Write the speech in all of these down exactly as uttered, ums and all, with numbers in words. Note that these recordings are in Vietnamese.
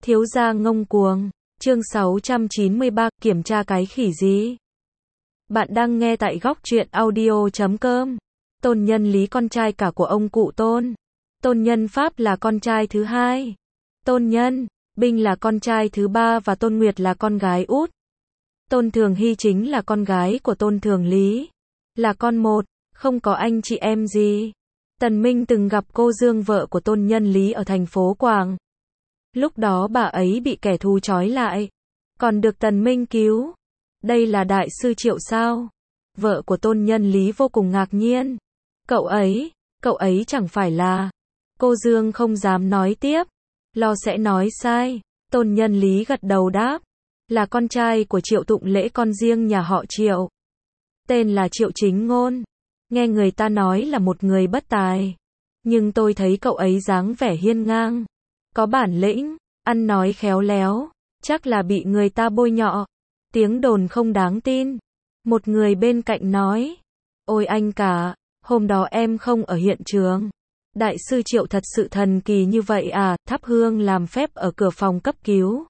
Thiếu gia ngông cuồng. Chương sáu trăm chín mươi ba, kiểm tra cái khỉ gì? Bạn đang nghe tại góc truyện audio chấm com. Tôn Nhân Lý con trai cả của ông cụ Tôn. Tôn Nhân Pháp là con trai thứ hai. Tôn Nhân Binh là con trai thứ ba và Tôn Nguyệt là con gái út. Tôn Thường Hy chính là con gái của Tôn Thường Lý. Là con một, không có anh chị em gì. Tần Minh từng gặp cô Dương vợ của Tôn Nhân Lý ở thành phố Quảng. Lúc đó bà ấy bị kẻ thù trói lại, còn được Tần Minh cứu. Đây là đại sư Triệu sao? Vợ của Tôn Nhân Lý vô cùng ngạc nhiên. Cậu ấy, cậu ấy chẳng phải là... Cô Dương không dám nói tiếp, lo sẽ nói sai. Tôn Nhân Lý gật đầu đáp, là con trai của Triệu Tụng Lễ, con riêng nhà họ Triệu. Tên là Triệu Chính Ngôn. Nghe người ta nói là một người bất tài, nhưng tôi thấy cậu ấy dáng vẻ hiên ngang, có bản lĩnh, ăn nói khéo léo, chắc là bị người ta bôi nhọ. Tiếng đồn không đáng tin. Một người bên cạnh nói, ôi anh cả, hôm đó em không ở hiện trường. Đại sư Triệu thật sự thần kỳ như vậy à? Thắp hương làm phép ở cửa phòng cấp cứu.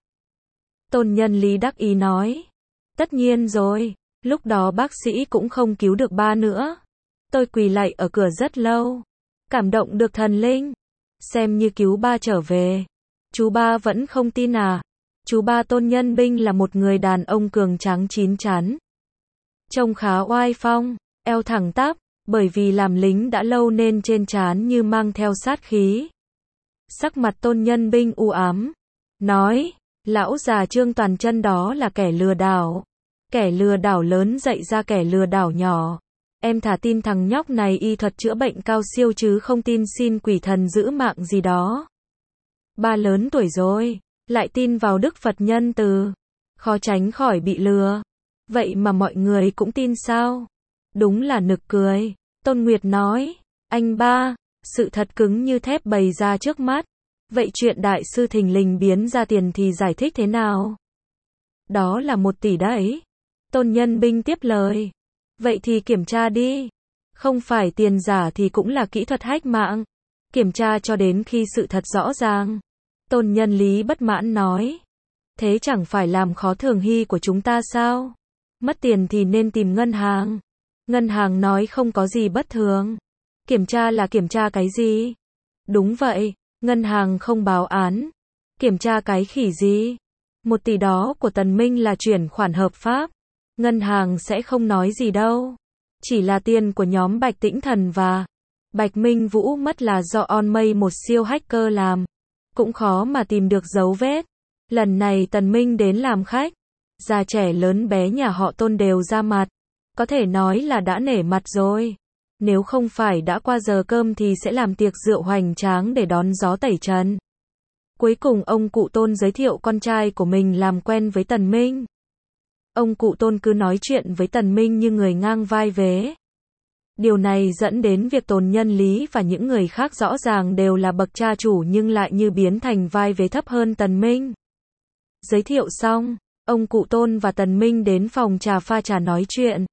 Tôn Nhân Lý đắc ý nói, tất nhiên rồi, lúc đó bác sĩ cũng không cứu được ba nữa. Tôi quỳ lạy ở cửa rất lâu, cảm động được thần linh, xem như cứu ba trở về. Chú ba vẫn không tin à? Chú ba Tôn Nhân Binh là một người đàn ông cường tráng chín chắn, trông khá oai phong, eo thẳng tắp, bởi vì làm lính đã lâu nên trên trán như mang theo sát khí. Sắc mặt Tôn Nhân Binh u ám, nói, lão già Trương toàn chân đó là kẻ lừa đảo. Kẻ lừa đảo lớn dạy ra kẻ lừa đảo nhỏ. Em thả tin thằng nhóc này y thuật chữa bệnh cao siêu chứ không tin xin quỷ thần giữ mạng gì đó. Ba lớn tuổi rồi, lại tin vào Đức Phật nhân từ, khó tránh khỏi bị lừa. Vậy mà mọi người cũng tin sao? Đúng là nực cười. Tôn Nguyệt nói, anh ba, sự thật cứng như thép bày ra trước mắt. Vậy chuyện đại sư thình lình biến ra tiền thì giải thích thế nào? Đó là một tỷ đấy. Tôn Nhân Binh tiếp lời. Vậy thì kiểm tra đi. Không phải tiền giả thì cũng là kỹ thuật hack mạng. Kiểm tra cho đến khi sự thật rõ ràng. Tôn Nhân Lý bất mãn nói. Thế chẳng phải làm khó Thường Hy của chúng ta sao? Mất tiền thì nên tìm ngân hàng. Ngân hàng nói không có gì bất thường. Kiểm tra là kiểm tra cái gì? Đúng vậy, ngân hàng không báo án. Kiểm tra cái khỉ gì? Một tỷ đó của Tần Minh là chuyển khoản hợp pháp. Ngân hàng sẽ không nói gì đâu. Chỉ là tiền của nhóm Bạch Tĩnh Thần và Bạch Minh Vũ mất là do On May, một siêu hacker làm. Cũng khó mà tìm được dấu vết. Lần này Tần Minh đến làm khách. Già trẻ lớn bé nhà họ Tôn đều ra mặt. Có thể nói là đã nể mặt rồi. Nếu không phải đã qua giờ cơm thì sẽ làm tiệc rượu hoành tráng để đón gió tẩy trần. Cuối cùng ông cụ Tôn giới thiệu con trai của mình làm quen với Tần Minh. Ông cụ Tôn cứ nói chuyện với Tần Minh như người ngang vai vế. Điều này dẫn đến việc Tôn Nhân Lý và những người khác rõ ràng đều là bậc cha chủ nhưng lại như biến thành vai vế thấp hơn Tần Minh. Giới thiệu xong, ông cụ Tôn và Tần Minh đến phòng trà pha trà nói chuyện.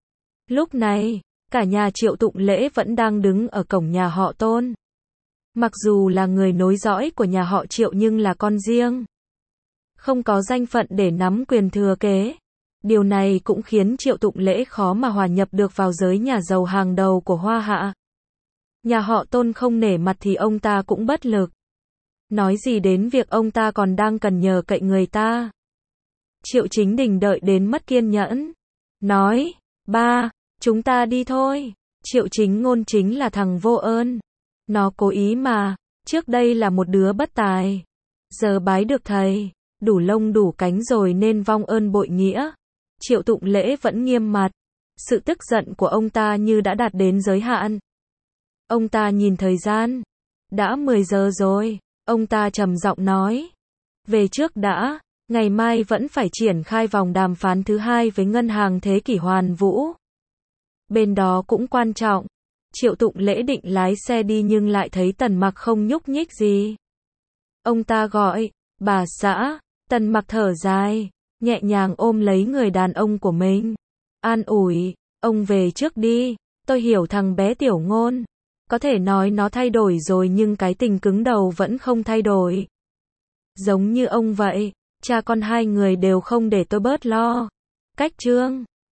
Lúc này, cả nhà Triệu Tụng Lễ vẫn đang đứng ở cổng nhà họ Tôn. Mặc dù là người nối dõi của nhà họ Triệu nhưng là con riêng, không có danh phận để nắm quyền thừa kế. Điều này cũng khiến Triệu Tụng Lễ khó mà hòa nhập được vào giới nhà giàu hàng đầu của Hoa Hạ. Nhà họ Tôn không nể mặt thì ông ta cũng bất lực. Nói gì đến việc ông ta còn đang cần nhờ cậy người ta. Triệu Chính Đình đợi đến mất kiên nhẫn. Nói, ba, chúng ta đi thôi. Triệu Chính Ngôn chính là thằng vô ơn. Nó cố ý mà, trước đây là một đứa bất tài. Giờ bái được thầy, đủ lông đủ cánh rồi nên vong ơn bội nghĩa. Triệu Tụng Lễ vẫn nghiêm mặt. Sự tức giận của ông ta như đã đạt đến giới hạn. Ông ta nhìn thời gian. Đã mười giờ rồi. Ông ta trầm giọng nói. Về trước đã, ngày mai vẫn phải triển khai vòng đàm phán thứ hai với ngân hàng Thế Kỷ Hoàn Vũ. Bên đó cũng quan trọng. Triệu Tụng Lễ định lái xe đi nhưng lại thấy Tần Mặc không nhúc nhích gì. Ông ta gọi, bà xã. Tần Mặc thở dài, nhẹ nhàng ôm lấy người đàn ông của mình. An ủi, ông về trước đi, tôi hiểu thằng bé Tiểu Ngôn. Có thể nói nó thay đổi rồi nhưng cái tình cứng đầu vẫn không thay đổi. Giống như ông vậy, cha con hai người đều không để tôi bớt lo. Cách chương